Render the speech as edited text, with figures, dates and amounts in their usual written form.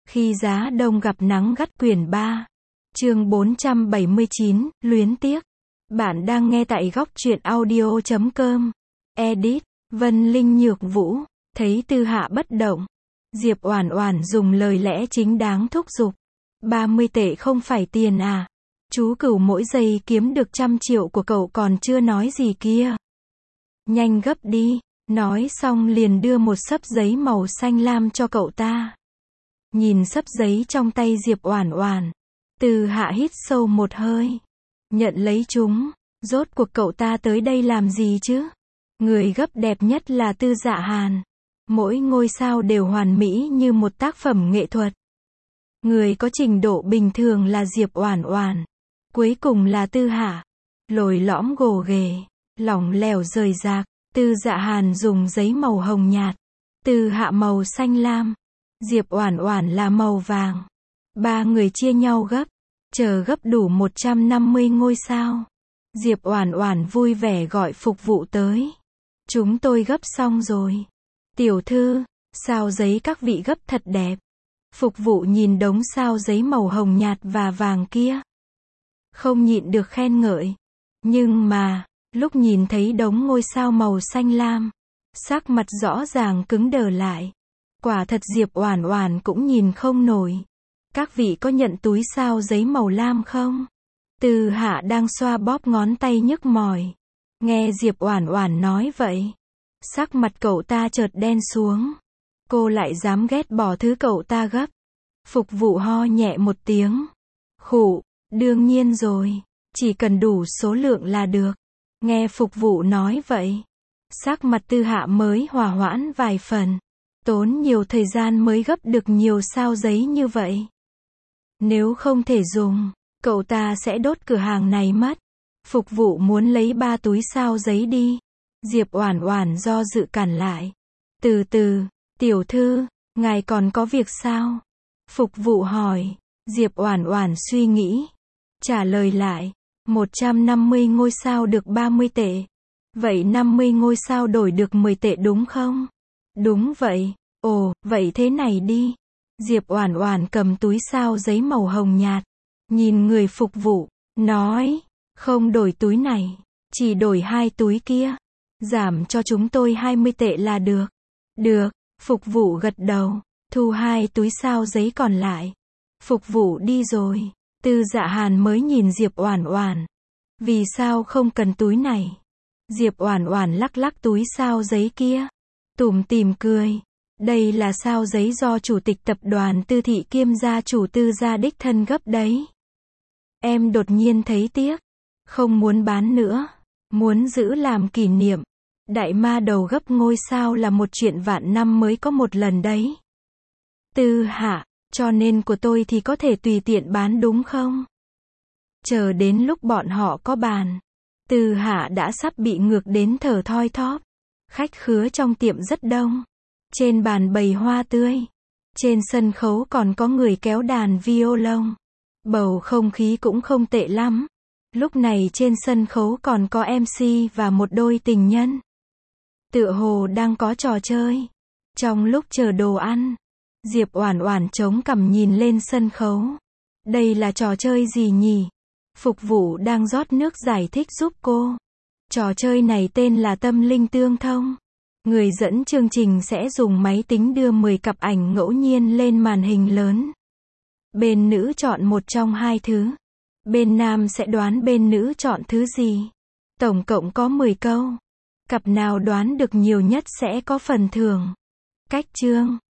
Khi giá đông gặp nắng gắt quyển 3. Chương 479, luyến tiếc. Bạn đang nghe tại góc truyện audio.com. Edit, Vân Linh Nhược Vũ. Thấy Tư Hạ bất động, Diệp Oản Oản dùng lời lẽ chính đáng thúc giục. 30 tệ không phải tiền à? Chú Cửu mỗi giây kiếm được 100 triệu của cậu còn chưa nói gì kia. Nhanh gấp đi. Nói xong liền đưa một xấp giấy màu xanh lam cho cậu ta. Nhìn xấp giấy trong tay Diệp Oản Oản, Tư Hạ hít sâu một hơi. Nhận lấy chúng. Rốt cuộc cậu ta tới đây làm gì chứ? Người gấp đẹp nhất là Tư Dạ Hàn. Mỗi ngôi sao đều hoàn mỹ như một tác phẩm nghệ thuật. Người có trình độ bình thường là Diệp Oản Oản. Cuối cùng là Tư Hạ. Lồi lõm gồ ghề, lỏng lẻo rời rạc. Tư Dạ Hàn dùng giấy màu hồng nhạt. Tư Hạ màu xanh lam. Diệp Oản Oản là màu vàng. Ba người chia nhau gấp. Chờ gấp đủ 150 ngôi sao. Diệp Oản Oản vui vẻ gọi phục vụ tới. Chúng tôi gấp xong rồi. Tiểu thư, sao giấy các vị gấp thật đẹp. Phục vụ nhìn đống sao giấy màu hồng nhạt và vàng kia, không nhịn được khen ngợi. Nhưng mà, lúc nhìn thấy đống ngôi sao màu xanh lam, sắc mặt rõ ràng cứng đờ lại. Quả thật Diệp Oản Oản cũng nhìn không nổi. Các vị có nhận túi sao giấy màu lam không? Tư Hạ đang xoa bóp ngón tay nhức mỏi. Nghe Diệp Oản Oản nói vậy, sắc mặt cậu ta chợt đen xuống. Cô lại dám ghét bỏ thứ cậu ta gấp. Phục vụ ho nhẹ một tiếng. Khụ, đương nhiên rồi, chỉ cần đủ số lượng là được. Nghe phục vụ nói vậy, sắc mặt Tư Hạ mới hòa hoãn vài phần. Tốn nhiều thời gian mới gấp được nhiều sao giấy như vậy. Nếu không thể dùng, cậu ta sẽ đốt cửa hàng này mất. Phục vụ muốn lấy 3 túi sao giấy đi. Diệp Oản Oản do dự cản lại. Từ từ, tiểu thư, ngài còn có việc sao? Phục vụ hỏi. Diệp Oản Oản suy nghĩ, trả lời lại. 150 ngôi sao được 30 tệ. Vậy 50 ngôi sao đổi được 10 tệ đúng không? Đúng vậy. Ồ, vậy thế này đi. Diệp Oản Oản cầm túi sao giấy màu hồng nhạt, nhìn người phục vụ, nói, không đổi túi này, chỉ đổi 2 túi kia. Giảm cho chúng tôi 20 tệ là được. Được, phục vụ gật đầu, thu 2 túi sao giấy còn lại. Phục vụ đi rồi, Tư Dạ Hàn mới nhìn Diệp Oản Oản. Vì sao không cần túi này? Diệp Oản Oản lắc lắc túi sao giấy kia, tủm tỉm cười. Đây là sao giấy do chủ tịch tập đoàn Tư thị kiêm gia chủ Tư gia đích thân gấp đấy. Em đột nhiên thấy tiếc, không muốn bán nữa, muốn giữ làm kỷ niệm. Đại ma đầu gấp ngôi sao là một chuyện vạn năm mới có một lần đấy. Tư Hạ, cho nên của tôi thì có thể tùy tiện bán đúng không? Chờ đến lúc bọn họ có bàn, Tư Hạ đã sắp bị ngược đến thở thoi thóp. Khách khứa trong tiệm rất đông. Trên bàn bày hoa tươi. Trên sân khấu còn có người kéo đàn violon. Bầu không khí cũng không tệ lắm. Lúc này trên sân khấu còn có MC và một đôi tình nhân. Tựa hồ đang có trò chơi. Trong lúc chờ đồ ăn, Diệp Oản Oản chống cằm nhìn lên sân khấu. Đây là trò chơi gì nhỉ? Phục vụ đang rót nước giải thích giúp cô. Trò chơi này tên là tâm linh tương thông. Người dẫn chương trình sẽ dùng máy tính đưa 10 cặp ảnh ngẫu nhiên lên màn hình lớn. Bên nữ chọn một trong 2 thứ. Bên nam sẽ đoán bên nữ chọn thứ gì. Tổng cộng có 10 câu. Cặp nào đoán được nhiều nhất sẽ có phần thưởng. Cách chương.